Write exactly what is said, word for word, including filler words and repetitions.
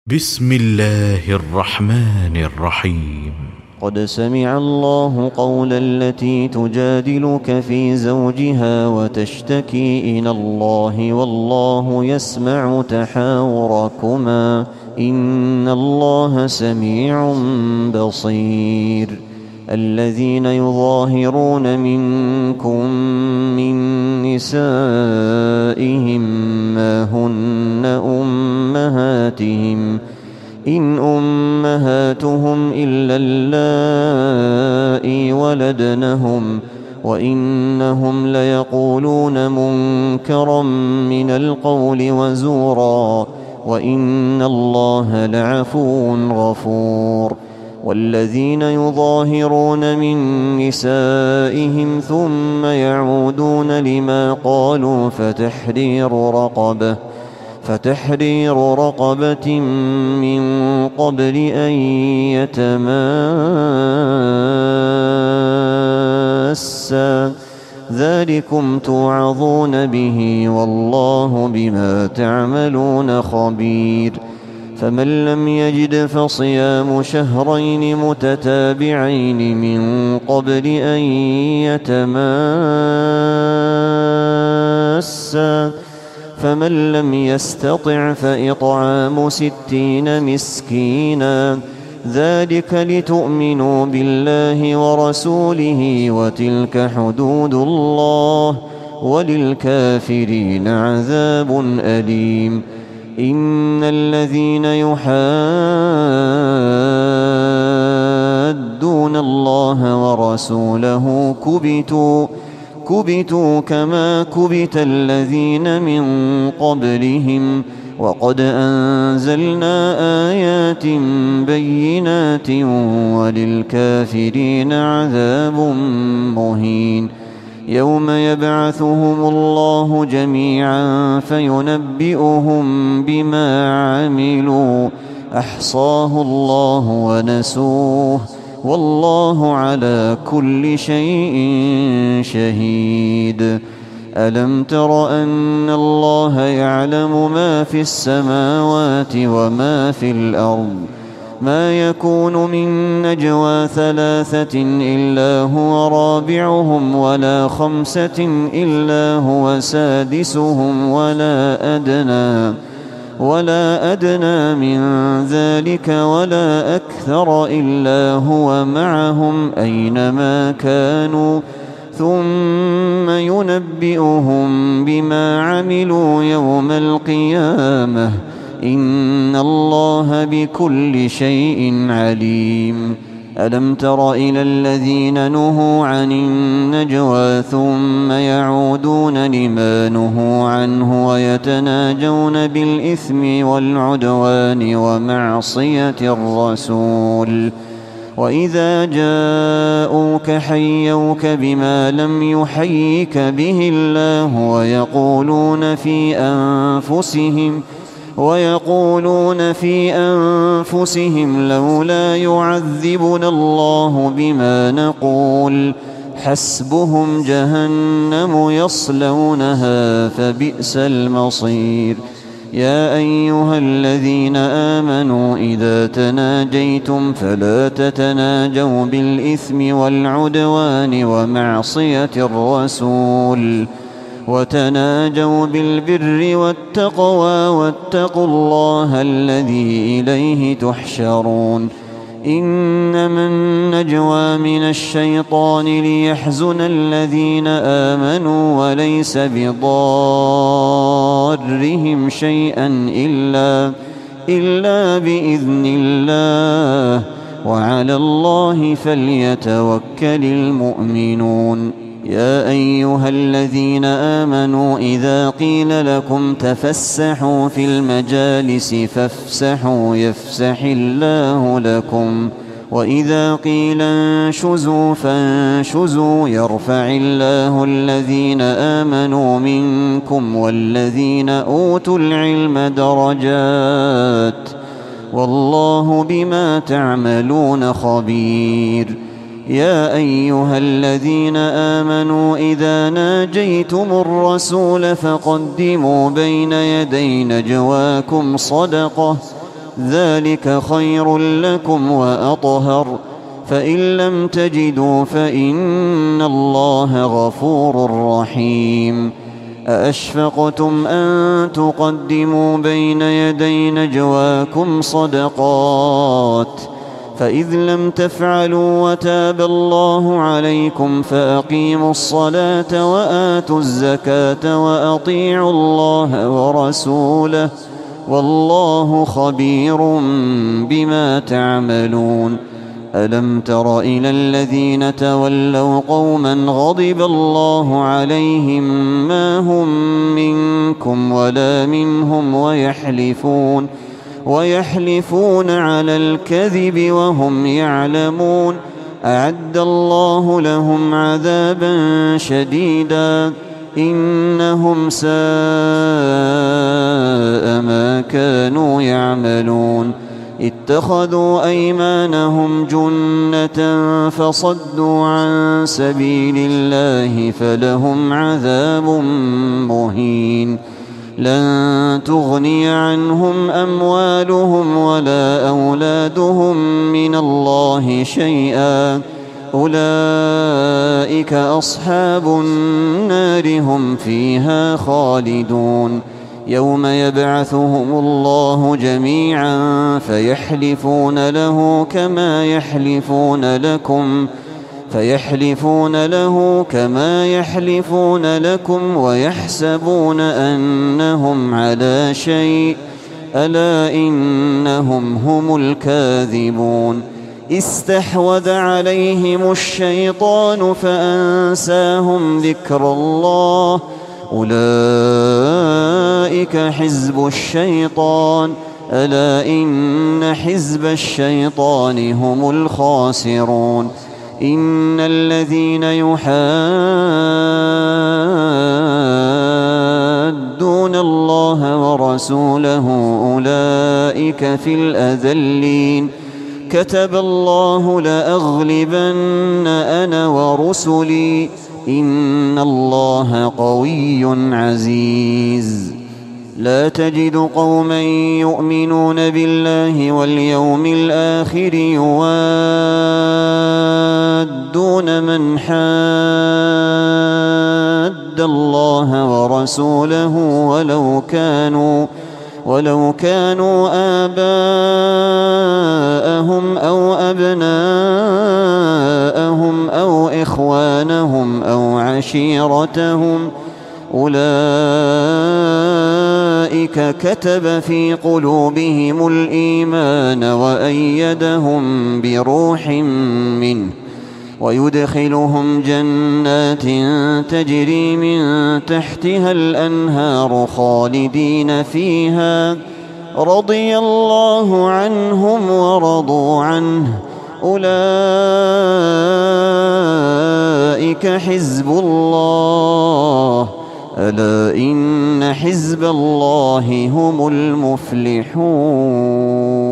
بسم الله الرحمن الرحيم. قد سمع الله قول التي تجادلك في زوجها وتشتكي إلى الله والله يسمع تحاوركما إن الله سميع بصير. الذين يظاهرون منكم من نسائهم ما هن أمهاتهم إن أمهاتهم إلا اللائي ولدنهم وإنهم ليقولون منكرا من القول وزورا وإن الله لعفو غفور. والذين يظاهرون من نسائهم ثم يعودون لما قالوا فتحرير رقبة فتحرير رقبة من قبل أن يتماسا ذلكم توعظون به والله بما تعملون خبير. فمن لم يجد فصيام شهرين متتابعين من قبل أن يتماسا فمن لم يستطع فإطعام ستين مسكينا ذلك لتؤمنوا بالله ورسوله وتلك حدود الله وللكافرين عذاب أليم. إن الذين يحادون الله ورسوله كبتوا كبتوا كما كبت الذين من قبلهم وقد أنزلنا آيات بينات وللكافرين عذاب مهين. يوم يبعثهم الله جميعا فينبئهم بما عملوا أحصاه الله ونسوه والله على كل شيء شهيد. ألم تر أن الله يعلم ما في السماوات وما في الأرض ما يكون من نجوى ثلاثة إلا هو رابعهم ولا خمسة إلا هو سادسهم ولا أدنى ولا أدنى من ذلك ولا أكثر إلا هو معهم أينما كانوا ثم ينبئهم بما عملوا يوم القيامة إن الله بكل شيء عليم. ألم تر إلى الذين نهوا عن النجوى ثم يعودون لما نهوا عنه ويتناجون بالإثم والعدوان ومعصية الرسول وإذا جاءوك حيوك بما لم يحيك به الله ويقولون في أنفسهم ويقولون في أنفسهم لولا يعذبنا الله بما نقول حسبهم جهنم يصلونها فبئس المصير. يا أيها الذين آمنوا إذا تناجيتم فلا تتناجوا بالإثم والعدوان ومعصية الرسول وتناجوا بالبر والتقوى واتقوا الله الذي إليه تحشرون. إنما النجوى من الشيطان ليحزن الذين آمنوا وليس بضارهم شيئا إلا, إلا بإذن الله وعلى الله فليتوكل المؤمنون. يا أيها الذين آمنوا إذا قيل لكم تفسحوا في المجالس فافسحوا يفسح الله لكم وإذا قيل انشزوا فانشزوا يرفع الله الذين آمنوا منكم والذين أوتوا العلم درجات والله بما تعملون خبير. يا أيها الذين آمنوا إذا ناجيتم الرسول فقدموا بين يدي نجواكم صدقة ذلك خير لكم وأطهر، فإن لم تجدوا فإن الله غفور رحيم. أأشفقتم أن تقدموا بين يدي نجواكم صدقات، فإذ لم تفعلوا وتاب الله عليكم فأقيموا الصلاة وآتوا الزكاة وأطيعوا الله ورسوله، والله خبير بما تعملون. ألم تر إلى الذين تولوا قوما غضب الله عليهم ما هم منكم ولا منهم ويحلفون ويحلفون على الكذب وهم يعلمون، أعد الله لهم عذابا شديدا إنهم ساء ما كانوا يعملون. اتخذوا أيمانهم جنة فصدوا عن سبيل الله فلهم عذاب مهين. لن تغني عنهم أموالهم ولا أولادهم من الله شيئا، أولئك أصحاب النار هم فيها خالدون. يوم يبعثهم الله جميعا فيحلفون له كما يحلفون لكم فيحلفون له كما يحلفون لكم ويحسبون أنهم على شيء، ألا إنهم هم الكاذبون. استحوذ عليهم الشيطان فأنساهم ذكر الله، أولئك حزب الشيطان، ألا إن حزب الشيطان هم الخاسرون. إن الذين يحادون الله ورسوله أولئك في الأذلين. كتب الله لأغلبن أنا ورسلي، إن الله قوي عزيز. لا تجد قوما يؤمنون بالله واليوم الآخر يوادون من حاد الله ورسوله ولو كانوا ولو كانوا آباءهم أو أبناءهم أو إخوانهم أو عشيرتهم، أولئك كتب في قلوبهم الإيمان وأيدهم بروح منه، ويدخلهم جنات تجري من تحتها الأنهار خالدين فيها، رضي الله عنهم ورضوا عنه، أولئك حزب الله، ألا إن حزب الله هم المفلحون.